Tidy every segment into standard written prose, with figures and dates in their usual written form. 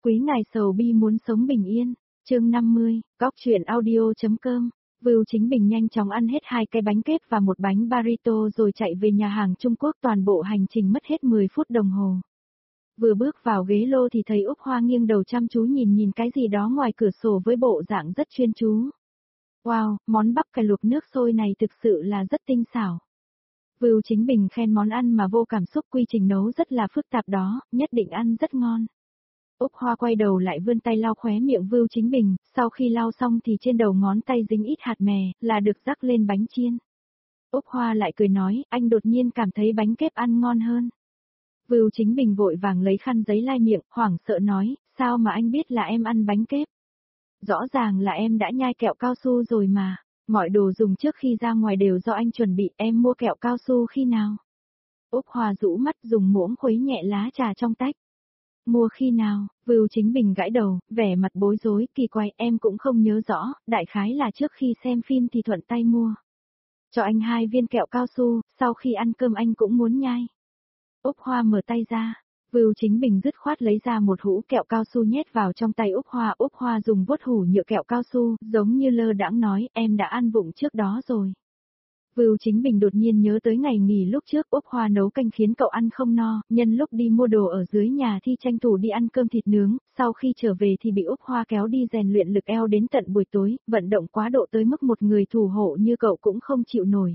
Quý ngài sầu bi muốn sống bình yên. Chương 50, góc truyện audio.com. Vưu Chính Bình nhanh chóng ăn hết 2 cái bánh kép và một bánh burrito rồi chạy về nhà hàng Trung Quốc, toàn bộ hành trình mất hết 10 phút đồng hồ. Vừa bước vào ghế lô thì thấy Úc Hoa nghiêng đầu chăm chú nhìn cái gì đó ngoài cửa sổ với bộ dạng rất chuyên chú. Wow, món bắp cải luộc nước sôi này thực sự là rất tinh xảo. Vưu Chính Bình khen món ăn mà vô cảm xúc, quy trình nấu rất là phức tạp đó, nhất định ăn rất ngon. Úc Hoa quay đầu lại vươn tay lau khóe miệng Vưu Chính Bình, sau khi lau xong thì trên đầu ngón tay dính ít hạt mè, là được rắc lên bánh chiên. Úc Hoa lại cười nói, anh đột nhiên cảm thấy bánh kép ăn ngon hơn. Vưu Chính Bình vội vàng lấy khăn giấy lau miệng, hoảng sợ nói, sao mà anh biết là em ăn bánh kép? Rõ ràng là em đã nhai kẹo cao su rồi mà, mọi đồ dùng trước khi ra ngoài đều do anh chuẩn bị, em mua kẹo cao su khi nào? Úc Hoa rũ mắt dùng muỗng khuấy nhẹ lá trà trong tách. Mua khi nào? Vưu Chính Bình gãi đầu, vẻ mặt bối rối, kỳ quái, em cũng không nhớ rõ, đại khái là trước khi xem phim thì thuận tay mua. Cho anh 2 viên kẹo cao su, sau khi ăn cơm anh cũng muốn nhai. Úc Hoa mở tay ra, Vưu Chính Bình dứt khoát lấy ra một hũ kẹo cao su nhét vào trong tay Úc Hoa dùng vuốt hủ nhựa kẹo cao su, giống như lơ đãng nói, em đã ăn vụng trước đó rồi. Vưu Chính Bình đột nhiên nhớ tới ngày nghỉ lúc trước Úc Hoa nấu canh khiến cậu ăn không no, nhân lúc đi mua đồ ở dưới nhà thì tranh thủ đi ăn cơm thịt nướng, sau khi trở về thì bị Úc Hoa kéo đi rèn luyện lực eo đến tận buổi tối, vận động quá độ tới mức một người thủ hộ như cậu cũng không chịu nổi.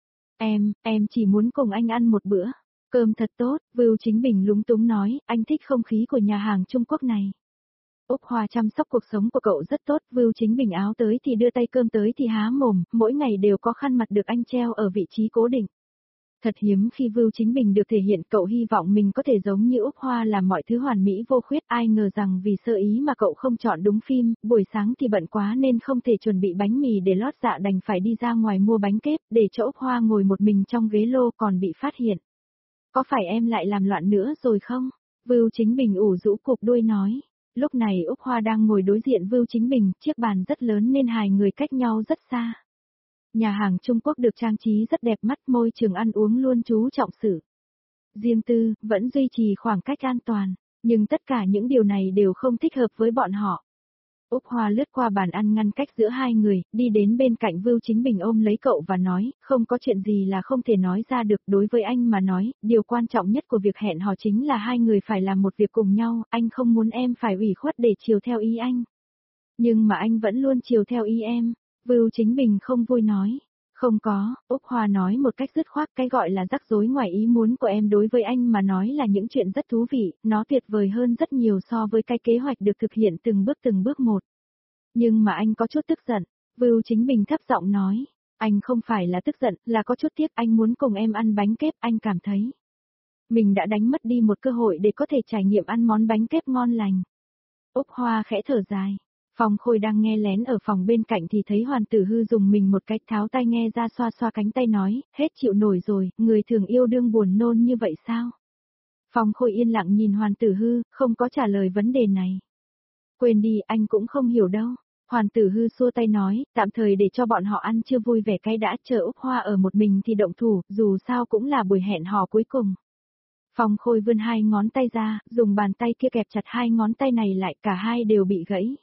Em chỉ muốn cùng anh ăn một bữa, cơm thật tốt, Vưu Chính Bình lúng túng nói, anh thích không khí của nhà hàng Trung Quốc này. Úc Hoa chăm sóc cuộc sống của cậu rất tốt, Vưu Chính Bình áo tới thì đưa tay, cơm tới thì há mồm, mỗi ngày đều có khăn mặt được anh treo ở vị trí cố định. Thật hiếm khi Vưu Chính Bình được thể hiện, cậu hy vọng mình có thể giống như Úc Hoa làm mọi thứ hoàn mỹ vô khuyết, ai ngờ rằng vì sơ ý mà cậu không chọn đúng phim, buổi sáng thì bận quá nên không thể chuẩn bị bánh mì để lót dạ, đành phải đi ra ngoài mua bánh kép, để cho Úc Hoa ngồi một mình trong ghế lô còn bị phát hiện. Có phải em lại làm loạn nữa rồi không? Vưu Chính Bình ủ rũ cụp đuôi nói. Lúc này Úc Hoa đang ngồi đối diện Vưu Chính Bình, chiếc bàn rất lớn nên hai người cách nhau rất xa. Nhà hàng Trung Quốc được trang trí rất đẹp mắt, môi trường ăn uống luôn chú trọng sự riêng tư, vẫn duy trì khoảng cách an toàn, nhưng tất cả những điều này đều không thích hợp với bọn họ. Úc Hoa lướt qua bàn ăn ngăn cách giữa hai người, đi đến bên cạnh Vưu Chính Bình ôm lấy cậu và nói, không có chuyện gì là không thể nói ra được, đối với anh mà nói, điều quan trọng nhất của việc hẹn hò chính là hai người phải làm một việc cùng nhau, anh không muốn em phải ủy khuất để chiều theo ý anh. Nhưng mà anh vẫn luôn chiều theo ý em, Vưu Chính Bình không vui nói. Không có, Úc Hoa nói một cách dứt khoát, cái gọi là rắc rối ngoài ý muốn của em đối với anh mà nói là những chuyện rất thú vị, nó tuyệt vời hơn rất nhiều so với cái kế hoạch được thực hiện từng bước một. Nhưng mà anh có chút tức giận, Vưu Chính Bình thấp giọng nói, anh không phải là tức giận, là có chút tiếc, anh muốn cùng em ăn bánh kép, anh cảm thấy mình đã đánh mất đi một cơ hội để có thể trải nghiệm ăn món bánh kép ngon lành. Úc Hoa khẽ thở dài. Phong Khôi đang nghe lén ở phòng bên cạnh thì thấy Hoàn Tử Hư dùng mình một cách, tháo tai nghe ra xoa xoa cánh tay nói, hết chịu nổi rồi, người thường yêu đương buồn nôn như vậy sao? Phong Khôi yên lặng nhìn Hoàn Tử Hư, không có trả lời vấn đề này. Quên đi, anh cũng không hiểu đâu. Hoàn Tử Hư xua tay nói, tạm thời để cho bọn họ ăn chưa vui vẻ cái đã, chờ Úc Hoa ở một mình thì động thủ, dù sao cũng là buổi hẹn hò cuối cùng. Phong Khôi vươn 2 ngón tay ra, dùng bàn tay kia kẹp chặt 2 ngón tay này lại, cả hai đều bị gãy.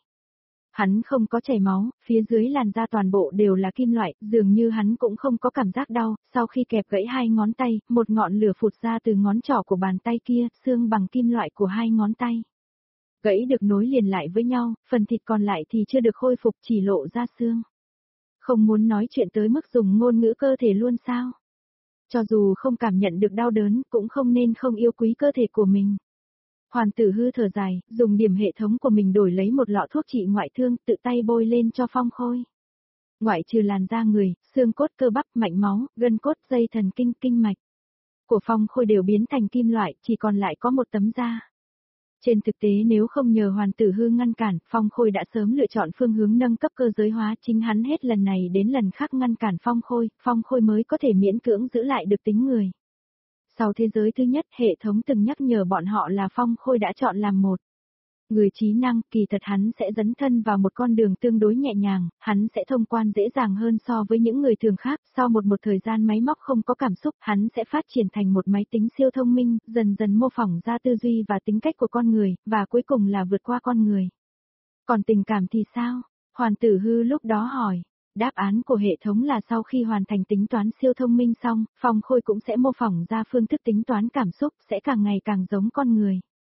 Hắn không có chảy máu, phía dưới làn da toàn bộ đều là kim loại, dường như hắn cũng không có cảm giác đau, sau khi kẹp gãy 2 ngón tay, một ngọn lửa phụt ra từ ngón trỏ của bàn tay kia, xương bằng kim loại của 2 ngón tay. Gãy được nối liền lại với nhau, phần thịt còn lại thì chưa được khôi phục, chỉ lộ ra xương. Không muốn nói chuyện tới mức dùng ngôn ngữ cơ thể luôn sao? Cho dù không cảm nhận được đau đớn, cũng không nên không yêu quý cơ thể của mình. Hoàn Tử Hư thở dài, dùng điểm hệ thống của mình đổi lấy một lọ thuốc trị ngoại thương, tự tay bôi lên cho Phong Khôi. Ngoại trừ làn da người, xương cốt, cơ bắp, mạch máu, gân cốt, dây thần kinh, kinh mạch của Phong Khôi đều biến thành kim loại, chỉ còn lại có một tấm da. Trên thực tế nếu không nhờ Hoàn Tử Hư ngăn cản, Phong Khôi đã sớm lựa chọn phương hướng nâng cấp cơ giới hóa, chính hắn hết lần này đến lần khác ngăn cản Phong Khôi mới có thể miễn cưỡng giữ lại được tính người. Sau thế giới thứ nhất, hệ thống từng nhắc nhở bọn họ là Phong Khôi đã chọn làm một Người trí năng, kỳ thật hắn sẽ dấn thân vào một con đường tương đối nhẹ nhàng, hắn sẽ thông quan dễ dàng hơn so với những người thường khác, sau một thời gian máy móc không có cảm xúc, hắn sẽ phát triển thành một máy tính siêu thông minh, dần dần mô phỏng ra tư duy và tính cách của con người, và cuối cùng là vượt qua con người. Còn tình cảm thì sao? Hoàn Tử Hư lúc đó hỏi. Đáp án của hệ thống là sau khi hoàn thành tính toán siêu thông minh xong, Phong Khôi cũng sẽ mô phỏng ra phương thức tính toán cảm xúc, sẽ càng ngày càng giống con người.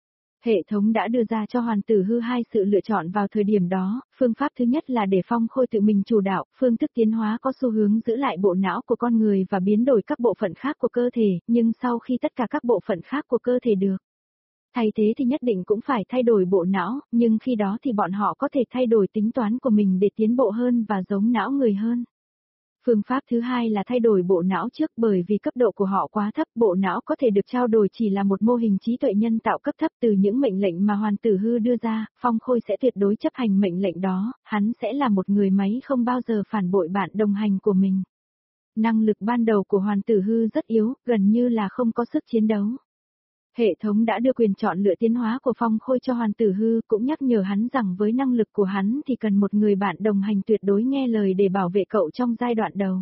Hệ thống đã đưa ra cho Hoàn Tử Hư hai sự lựa chọn vào thời điểm đó, phương pháp thứ nhất là để Phong Khôi tự mình chủ đạo, phương thức tiến hóa có xu hướng giữ lại bộ não của con người và biến đổi các bộ phận khác của cơ thể, nhưng sau khi tất cả các bộ phận khác của cơ thể được thay thế thì nhất định cũng phải thay đổi bộ não, nhưng khi đó thì bọn họ có thể thay đổi tính toán của mình để tiến bộ hơn và giống não người hơn. Phương pháp thứ hai là thay đổi bộ não trước, bởi vì cấp độ của họ quá thấp, bộ não có thể được trao đổi chỉ là một mô hình trí tuệ nhân tạo cấp thấp. Từ những mệnh lệnh mà Hoàn Tử Hư đưa ra, Phong Khôi sẽ tuyệt đối chấp hành mệnh lệnh đó, hắn sẽ là một người máy không bao giờ phản bội bạn đồng hành của mình. Năng lực ban đầu của Hoàn Tử Hư rất yếu, gần như là không có sức chiến đấu. Hệ thống đã đưa quyền chọn lựa tiến hóa của Phong Khôi cho Hoàn Tử Hư, cũng nhắc nhở hắn rằng với năng lực của hắn thì cần một người bạn đồng hành tuyệt đối nghe lời để bảo vệ cậu trong giai đoạn đầu.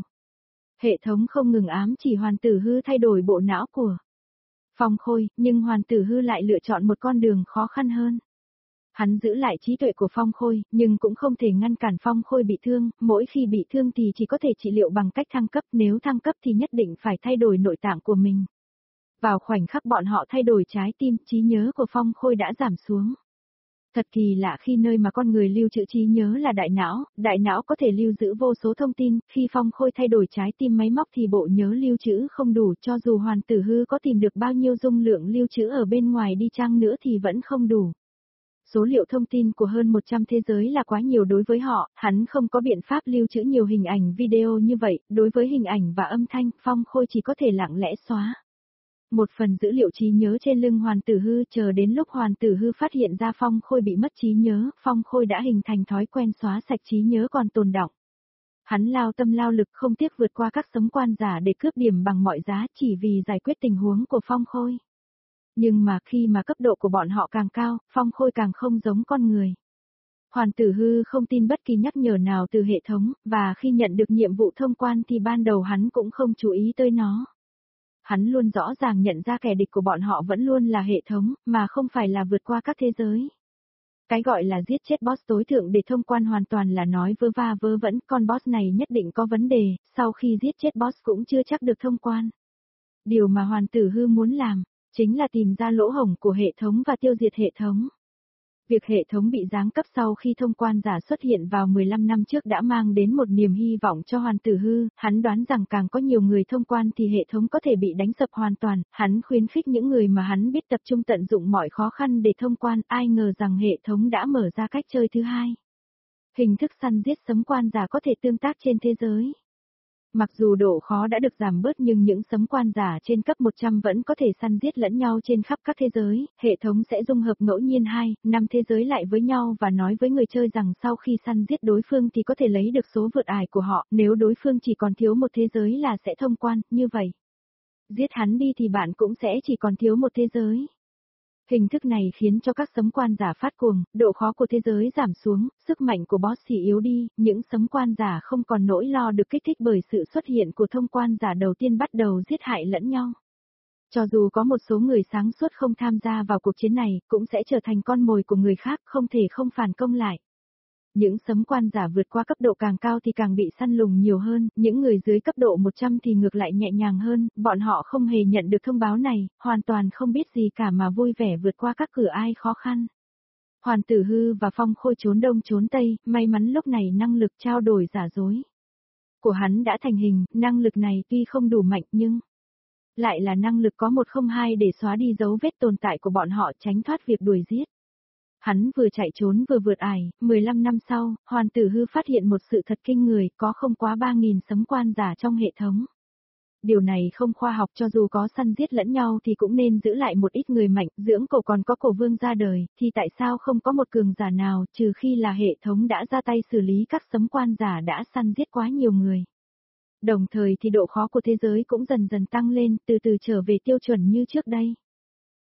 Hệ thống không ngừng ám chỉ Hoàn Tử Hư thay đổi bộ não của Phong Khôi, nhưng Hoàn Tử Hư lại lựa chọn một con đường khó khăn hơn. Hắn giữ lại trí tuệ của Phong Khôi, nhưng cũng không thể ngăn cản Phong Khôi bị thương, mỗi khi bị thương thì chỉ có thể trị liệu bằng cách thăng cấp, nếu thăng cấp thì nhất định phải thay đổi nội tạng của mình. Vào khoảnh khắc bọn họ thay đổi trái tim, trí nhớ của Phong Khôi đã giảm xuống. Thật kỳ lạ khi nơi mà con người lưu trữ trí nhớ là đại não có thể lưu giữ vô số thông tin, khi Phong Khôi thay đổi trái tim máy móc thì bộ nhớ lưu trữ không đủ, cho dù Hoàn Tử Hư có tìm được bao nhiêu dung lượng lưu trữ ở bên ngoài đi chăng nữa thì vẫn không đủ. Số liệu thông tin của hơn 100 thế giới là quá nhiều đối với họ, hắn không có biện pháp lưu trữ nhiều hình ảnh video như vậy, đối với hình ảnh và âm thanh, Phong Khôi chỉ có thể lặng lẽ xóa một phần dữ liệu trí nhớ trên lưng Hoàn Tử Hư, chờ đến lúc Hoàn Tử Hư phát hiện ra Phong Khôi bị mất trí nhớ, Phong Khôi đã hình thành thói quen xóa sạch trí nhớ còn tồn đọng. Hắn lao tâm lao lực không tiếc vượt qua các sấm quan giả để cướp điểm bằng mọi giá chỉ vì giải quyết tình huống của Phong Khôi. Nhưng mà khi mà cấp độ của bọn họ càng cao, Phong Khôi càng không giống con người. Hoàn Tử Hư không tin bất kỳ nhắc nhở nào từ hệ thống, và khi nhận được nhiệm vụ thông quan thì ban đầu hắn cũng không chú ý tới nó. Hắn luôn rõ ràng nhận ra kẻ địch của bọn họ vẫn luôn là hệ thống, mà không phải là vượt qua các thế giới. Cái gọi là giết chết boss tối thượng để thông quan hoàn toàn là nói vớ va vớ vẩn, con boss này nhất định có vấn đề, sau khi giết chết boss cũng chưa chắc được thông quan. Điều mà Hoàn Tử Hư muốn làm, chính là tìm ra lỗ hổng của hệ thống và tiêu diệt hệ thống. Việc hệ thống bị giáng cấp sau khi thông quan giả xuất hiện vào 15 năm trước đã mang đến một niềm hy vọng cho Hoàn Tử Hư, hắn đoán rằng càng có nhiều người thông quan thì hệ thống có thể bị đánh sập hoàn toàn, hắn khuyến khích những người mà hắn biết tập trung tận dụng mọi khó khăn để thông quan, ai ngờ rằng hệ thống đã mở ra cách chơi thứ hai. Hình thức săn giết sấm quan giả có thể tương tác trên thế giới. Mặc dù độ khó đã được giảm bớt nhưng những sấm quan giả trên cấp 100 vẫn có thể săn giết lẫn nhau trên khắp các thế giới, hệ thống sẽ dung hợp ngẫu nhiên 2-5 thế giới lại với nhau và nói với người chơi rằng sau khi săn giết đối phương thì có thể lấy được số vượt ải của họ, nếu đối phương chỉ còn thiếu một thế giới là sẽ thông quan, như vậy. Giết hắn đi thì bạn cũng sẽ chỉ còn thiếu một thế giới. Hình thức này khiến cho các sấm quan giả phát cuồng, độ khó của thế giới giảm xuống, sức mạnh của boss thì yếu đi, những sấm quan giả không còn nỗi lo được kích thích bởi sự xuất hiện của thông quan giả đầu tiên bắt đầu giết hại lẫn nhau. Cho dù có một số người sáng suốt không tham gia vào cuộc chiến này, cũng sẽ trở thành con mồi của người khác, không thể không phản công lại. Những sấm quan giả vượt qua cấp độ càng cao thì càng bị săn lùng nhiều hơn, những người dưới cấp độ 100 thì ngược lại nhẹ nhàng hơn, bọn họ không hề nhận được thông báo này, hoàn toàn không biết gì cả mà vui vẻ vượt qua các cửa ai khó khăn. Hoàn Tử Hư và Phong Khôi trốn đông trốn tây, may mắn lúc này năng lực trao đổi giả dối của hắn đã thành hình, năng lực này tuy không đủ mạnh nhưng lại là năng lực có 102 để xóa đi dấu vết tồn tại của bọn họ, tránh thoát việc đuổi giết. Hắn vừa chạy trốn vừa vượt ải, 15 năm sau, Hoàn Tử Hư phát hiện một sự thật kinh người, có không quá 3.000 sấm quan giả trong hệ thống. Điều này không khoa học, cho dù có săn giết lẫn nhau thì cũng nên giữ lại một ít người mạnh, dưỡng cổ còn có cổ vương ra đời, thì tại sao không có một cường giả nào, trừ khi là hệ thống đã ra tay xử lý các sấm quan giả đã săn giết quá nhiều người. Đồng thời thì độ khó của thế giới cũng dần dần tăng lên, từ từ trở về tiêu chuẩn như trước đây.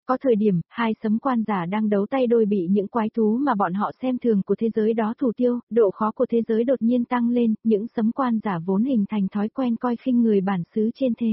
Có thời điểm, hai sấm quan giả đang đấu tay đôi bị những quái thú mà bọn họ xem thường của thế giới đó thủ tiêu, độ khó của thế giới đột nhiên tăng lên, những sấm quan giả vốn hình thành thói quen coi khinh người bản xứ trên thế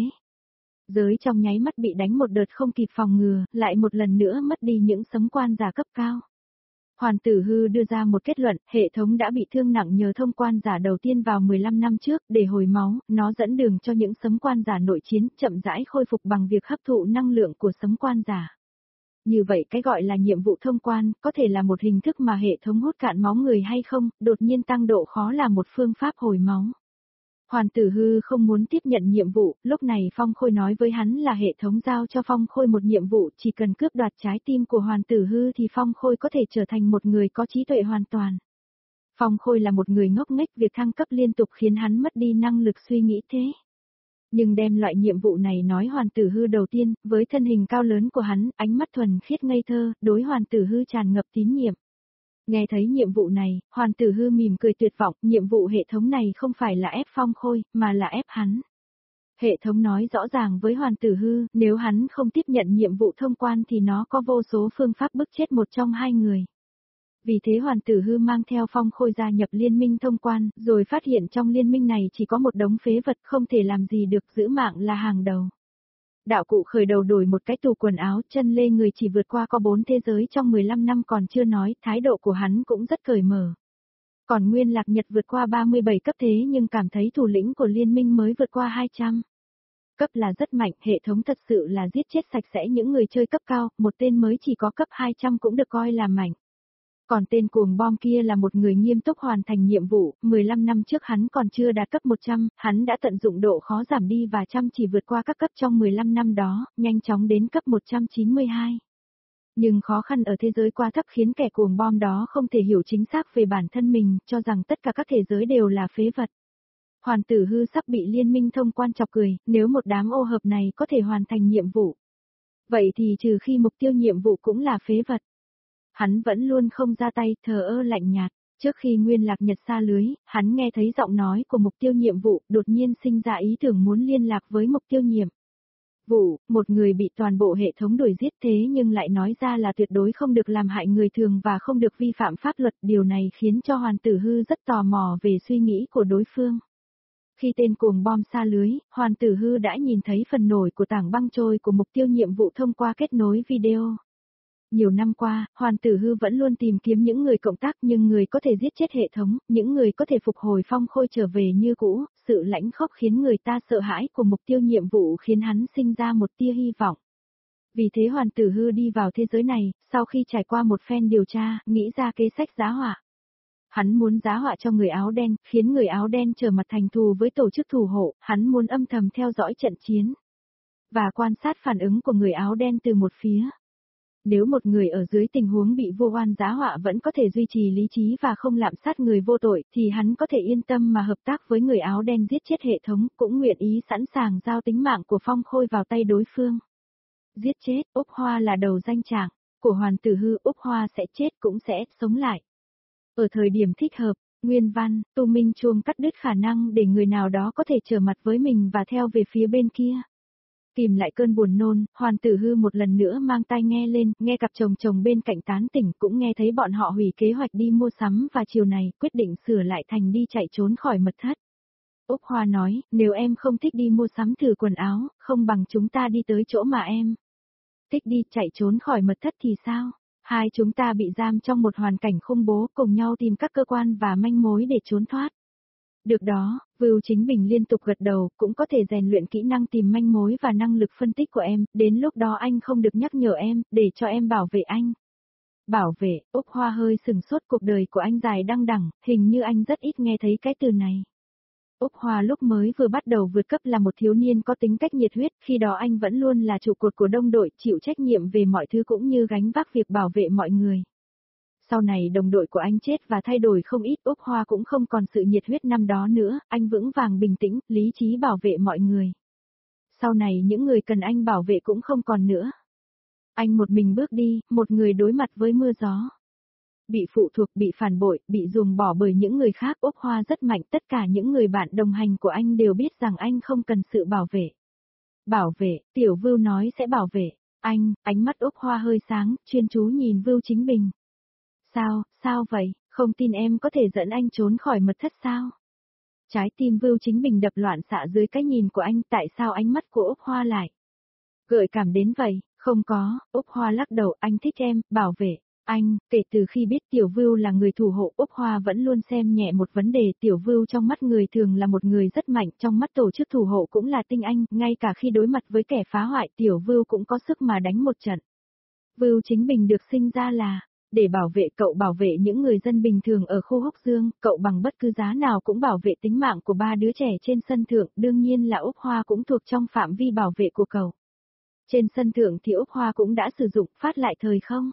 giới trong nháy mắt bị đánh một đợt không kịp phòng ngừa, lại một lần nữa mất đi những sấm quan giả cấp cao. Hoàn Tử Hư đưa ra một kết luận, hệ thống đã bị thương nặng nhờ thông quan giả đầu tiên vào 15 năm trước, để hồi máu, nó dẫn đường cho những sấm quan giả nội chiến, chậm rãi khôi phục bằng việc hấp thụ năng lượng của sấm quan giả. Như vậy cái gọi là nhiệm vụ thông quan, có thể là một hình thức mà hệ thống hút cạn máu người hay không, đột nhiên tăng độ khó là một phương pháp hồi máu. Hoàn Tử Hư không muốn tiếp nhận nhiệm vụ, lúc này Phong Khôi nói với hắn là hệ thống giao cho Phong Khôi một nhiệm vụ, chỉ cần cướp đoạt trái tim của Hoàn Tử Hư thì Phong Khôi có thể trở thành một người có trí tuệ hoàn toàn. Phong Khôi là một người ngốc nghếch, việc thăng cấp liên tục khiến hắn mất đi năng lực suy nghĩ thế. Nhưng đem loại nhiệm vụ này nói Hoàn Tử Hư đầu tiên, với thân hình cao lớn của hắn, ánh mắt thuần khiết ngây thơ, đối Hoàn Tử Hư tràn ngập tín nhiệm. Nghe thấy nhiệm vụ này, Hoàn Tử Hư mỉm cười tuyệt vọng, nhiệm vụ hệ thống này không phải là ép Phong Khôi, mà là ép hắn. Hệ thống nói rõ ràng với Hoàn Tử Hư, nếu hắn không tiếp nhận nhiệm vụ thông quan thì nó có vô số phương pháp bức chết một trong hai người. Vì thế Hoàn Tử Hư mang theo Phong Khôi gia nhập liên minh thông quan, rồi phát hiện trong liên minh này chỉ có một đống phế vật không thể làm gì được, giữ mạng là hàng đầu. Đạo cụ khởi đầu đổi một cái tủ quần áo, chân lê người chỉ vượt qua có 4 thế giới trong 15 năm còn chưa nói, thái độ của hắn cũng rất cởi mở. Còn Nguyên Lạc Nhật vượt qua 37 cấp thế nhưng cảm thấy thủ lĩnh của liên minh mới vượt qua 200. Cấp là rất mạnh, hệ thống thật sự là giết chết sạch sẽ những người chơi cấp cao, một tên mới chỉ có cấp 200 cũng được coi là mạnh. Còn tên cuồng bom kia là một người nghiêm túc hoàn thành nhiệm vụ, 15 năm trước hắn còn chưa đạt cấp 100, hắn đã tận dụng độ khó giảm đi và chăm chỉ vượt qua các cấp trong 15 năm đó, nhanh chóng đến cấp 192. Nhưng khó khăn ở thế giới quá thấp khiến kẻ cuồng bom đó không thể hiểu chính xác về bản thân mình, cho rằng tất cả các thế giới đều là phế vật. Hoàn Tử Hư sắp bị liên minh thông quan chọc cười, nếu một đám ô hợp này có thể hoàn thành nhiệm vụ. Vậy thì trừ khi mục tiêu nhiệm vụ cũng là phế vật. Hắn vẫn luôn không ra tay, thờ ơ lạnh nhạt. Trước khi Nguyên Lạc Nhật xa lưới, hắn nghe thấy giọng nói của mục tiêu nhiệm vụ, đột nhiên sinh ra ý tưởng muốn liên lạc với mục tiêu nhiệm vụ, một người bị toàn bộ hệ thống đuổi giết thế nhưng lại nói ra là tuyệt đối không được làm hại người thường và không được vi phạm pháp luật. Điều này khiến cho Hoàn Tử Hư rất tò mò về suy nghĩ của đối phương. Khi tên cuồng bom xa lưới, Hoàn Tử Hư đã nhìn thấy phần nổi của tảng băng trôi của mục tiêu nhiệm vụ thông qua kết nối video. Nhiều năm qua, Hoàn Tử Hư vẫn luôn tìm kiếm những người cộng tác, nhưng người có thể giết chết hệ thống, những người có thể phục hồi Phong Khôi trở về như cũ, sự lãnh khốc khiến người ta sợ hãi của mục tiêu nhiệm vụ khiến hắn sinh ra một tia hy vọng. Vì thế Hoàn Tử Hư đi vào thế giới này, sau khi trải qua một phen điều tra, nghĩ ra kế sách giá họa. Hắn muốn giá họa cho người áo đen, khiến người áo đen trở mặt thành thù với tổ chức thủ hộ, hắn muốn âm thầm theo dõi trận chiến và quan sát phản ứng của người áo đen từ một phía. Nếu một người ở dưới tình huống bị vô oan giá họa vẫn có thể duy trì lý trí và không lạm sát người vô tội, thì hắn có thể yên tâm mà hợp tác với người áo đen giết chết hệ thống, cũng nguyện ý sẵn sàng giao tính mạng của Phong Khôi vào tay đối phương. Giết chết, Úc Hoa là đầu danh trạng của Hoàn Tử Hư, Úc Hoa sẽ chết cũng sẽ sống lại. Ở thời điểm thích hợp, nguyên văn, Tu Minh Chuông cắt đứt khả năng để người nào đó có thể trở mặt với mình và theo về phía bên kia. Tìm lại cơn buồn nôn, Hoàn Tử Hư một lần nữa mang tai nghe lên, nghe cặp chồng bên cạnh tán tỉnh, cũng nghe thấy bọn họ hủy kế hoạch đi mua sắm và chiều này quyết định sửa lại thành đi chạy trốn khỏi mật thất. Úc Hoa nói, nếu em không thích đi mua sắm thử quần áo, không bằng chúng ta đi tới chỗ mà em thích đi, chạy trốn khỏi mật thất thì sao? Hai chúng ta bị giam trong một hoàn cảnh khủng bố, cùng nhau tìm các cơ quan và manh mối để trốn thoát. Được đó, Vưu Chính Bình liên tục gật đầu, cũng có thể rèn luyện kỹ năng tìm manh mối và năng lực phân tích của em, đến lúc đó anh không được nhắc nhở em, để cho em bảo vệ anh. Bảo vệ, Úc Hoa hơi sừng sốt, cuộc đời của anh dài đăng đẳng, hình như anh rất ít nghe thấy cái từ này. Úc Hoa lúc mới vừa bắt đầu vượt cấp là một thiếu niên có tính cách nhiệt huyết, khi đó anh vẫn luôn là trụ cột của đồng đội, chịu trách nhiệm về mọi thứ cũng như gánh vác việc bảo vệ mọi người. Sau này đồng đội của anh chết và thay đổi không ít, Úc Hoa cũng không còn sự nhiệt huyết năm đó nữa, anh vững vàng bình tĩnh, lý trí bảo vệ mọi người. Sau này những người cần anh bảo vệ cũng không còn nữa. Anh một mình bước đi, một người đối mặt với mưa gió. Bị phụ thuộc, bị phản bội, bị ruồng bỏ bởi những người khác, Úc Hoa rất mạnh, tất cả những người bạn đồng hành của anh đều biết rằng anh không cần sự bảo vệ. Bảo vệ, Tiểu Vưu nói sẽ bảo vệ. Anh, ánh mắt Úc Hoa hơi sáng, chuyên chú nhìn Vưu Chính Bình. Sao vậy, không tin em có thể dẫn anh trốn khỏi mật thất sao? Trái tim Vưu Chính Bình đập loạn xạ dưới cái nhìn của anh, tại sao ánh mắt của Úc Hoa lại gợi cảm đến vậy? Không có, Úc Hoa lắc đầu, anh thích em, bảo vệ. Anh, kể từ khi biết Tiểu Vưu là người thủ hộ, Úc Hoa vẫn luôn xem nhẹ một vấn đề, Tiểu Vưu trong mắt người thường là một người rất mạnh, trong mắt tổ chức thủ hộ cũng là tinh anh, ngay cả khi đối mặt với kẻ phá hoại, Tiểu Vưu cũng có sức mà đánh một trận. Vưu Chính Bình được sinh ra là để bảo vệ cậu, bảo vệ những người dân bình thường ở khu Húc Dương, cậu bằng bất cứ giá nào cũng bảo vệ tính mạng của 3 đứa trẻ trên sân thượng, đương nhiên là Úc Hoa cũng thuộc trong phạm vi bảo vệ của cậu. Trên sân thượng thì Úc Hoa cũng đã sử dụng phát lại thời không?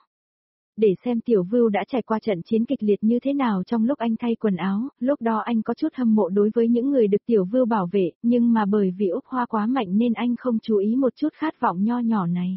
Để xem Tiểu Vưu đã trải qua trận chiến kịch liệt như thế nào trong lúc anh thay quần áo, lúc đó anh có chút hâm mộ đối với những người được Tiểu Vưu bảo vệ, nhưng mà bởi vì Úc Hoa quá mạnh nên anh không chú ý một chút khát vọng nho nhỏ này.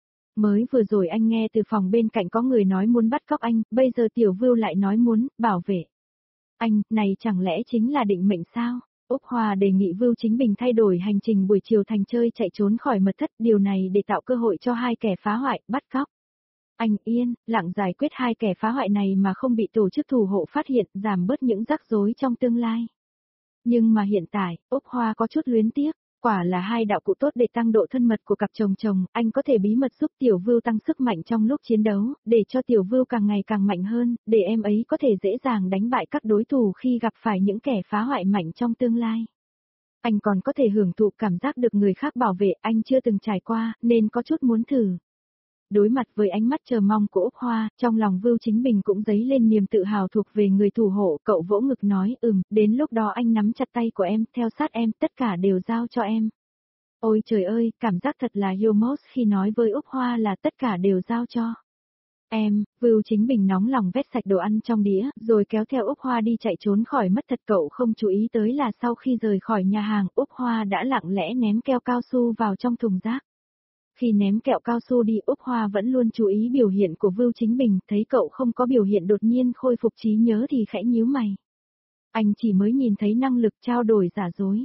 Mới vừa rồi anh nghe từ phòng bên cạnh có người nói muốn bắt cóc anh, bây giờ Tiểu Vưu lại nói muốn bảo vệ anh, này chẳng lẽ chính là định mệnh sao? Úc Hoa đề nghị Vưu Chính Bình thay đổi hành trình buổi chiều thành chơi chạy trốn khỏi mật thất, điều này để tạo cơ hội cho hai kẻ phá hoại, bắt cóc. Anh yên, lặng giải quyết hai kẻ phá hoại này mà không bị tổ chức thủ hộ phát hiện, giảm bớt những rắc rối trong tương lai. Nhưng mà hiện tại, Úc Hoa có chút luyến tiếc, quả là hai đạo cụ tốt để tăng độ thân mật của cặp chồng chồng, anh có thể bí mật giúp Tiểu Vưu tăng sức mạnh trong lúc chiến đấu, để cho Tiểu Vưu càng ngày càng mạnh hơn, để em ấy có thể dễ dàng đánh bại các đối thủ khi gặp phải những kẻ phá hoại mạnh trong tương lai. Anh còn có thể hưởng thụ cảm giác được người khác bảo vệ, anh chưa từng trải qua, nên có chút muốn thử. Đối mặt với ánh mắt chờ mong của Úc Hoa, trong lòng Vưu Chính Bình cũng dấy lên niềm tự hào thuộc về người thủ hộ, cậu vỗ ngực nói, đến lúc đó anh nắm chặt tay của em, theo sát em, tất cả đều giao cho em. Ôi trời ơi, cảm giác thật là Yomos khi nói với Úc Hoa là tất cả đều giao cho em. Vưu Chính Bình nóng lòng vét sạch đồ ăn trong đĩa, rồi kéo theo Úc Hoa đi chạy trốn khỏi mất thật, cậu không chú ý tới là sau khi rời khỏi nhà hàng, Úc Hoa đã lặng lẽ ném keo cao su vào trong thùng rác. Khi ném kẹo cao su đi, Úc Hoa vẫn luôn chú ý biểu hiện của Vưu Chính Bình, thấy cậu không có biểu hiện đột nhiên khôi phục trí nhớ thì khẽ nhíu mày. Anh chỉ mới nhìn thấy năng lực trao đổi giả dối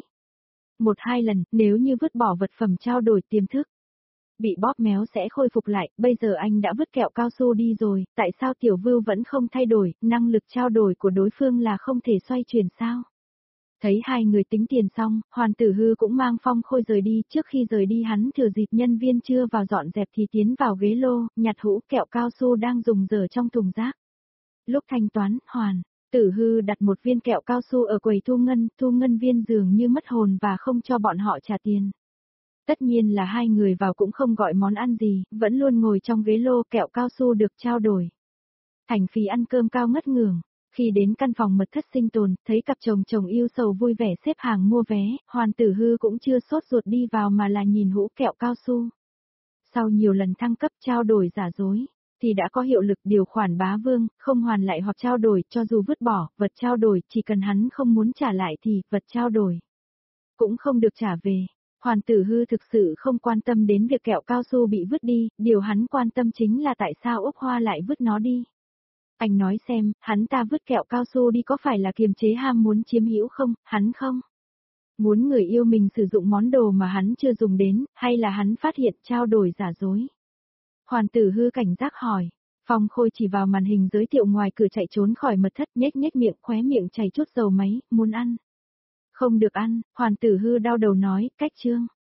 1-2 lần, nếu như vứt bỏ vật phẩm trao đổi tiềm thức, bị bóp méo sẽ khôi phục lại, bây giờ anh đã vứt kẹo cao su đi rồi, tại sao Tiểu Vưu vẫn không thay đổi, năng lực trao đổi của đối phương là không thể xoay chuyển sao? Thấy hai người tính tiền xong, Hoàn Tử Hư cũng mang Phong Khôi rời đi, trước khi rời đi hắn thừa dịp nhân viên chưa vào dọn dẹp thì tiến vào ghế lô, nhặt hũ kẹo cao su đang dùng dở trong thùng rác. Lúc thanh toán, Hoàn Tử Hư đặt một viên kẹo cao su ở quầy thu ngân viên dường như mất hồn và không cho bọn họ trả tiền. Tất nhiên là hai người vào cũng không gọi món ăn gì, vẫn luôn ngồi trong ghế lô, kẹo cao su được trao đổi thành phí ăn cơm cao ngất ngưởng. Khi đến căn phòng mật thất sinh tồn, thấy cặp chồng chồng yêu sầu vui vẻ xếp hàng mua vé, Hoàn Tử Hư cũng chưa sốt ruột đi vào mà là nhìn hũ kẹo cao su. Sau nhiều lần thăng cấp trao đổi giả dối, thì đã có hiệu lực điều khoản bá vương, không hoàn lại hoặc trao đổi, cho dù vứt bỏ, vật trao đổi, chỉ cần hắn không muốn trả lại thì, vật trao đổi cũng không được trả về. Hoàn Tử Hư thực sự không quan tâm đến việc kẹo cao su bị vứt đi, điều hắn quan tâm chính là tại sao Úc Hoa lại vứt nó đi. Anh nói xem, hắn ta vứt kẹo cao su đi có phải là kiềm chế ham muốn chiếm hữu không, hắn không muốn người yêu mình sử dụng món đồ mà hắn chưa dùng đến, hay là hắn phát hiện trao đổi giả dối? Hoàn Tử Hư cảnh giác hỏi. Phong Khôi chỉ vào màn hình giới thiệu ngoài cửa chạy trốn khỏi mật thất, nhếch nhếch miệng, khóe miệng chảy chút dầu máy, muốn ăn. Không được ăn, Hoàn Tử Hư đau đầu nói, cách chương.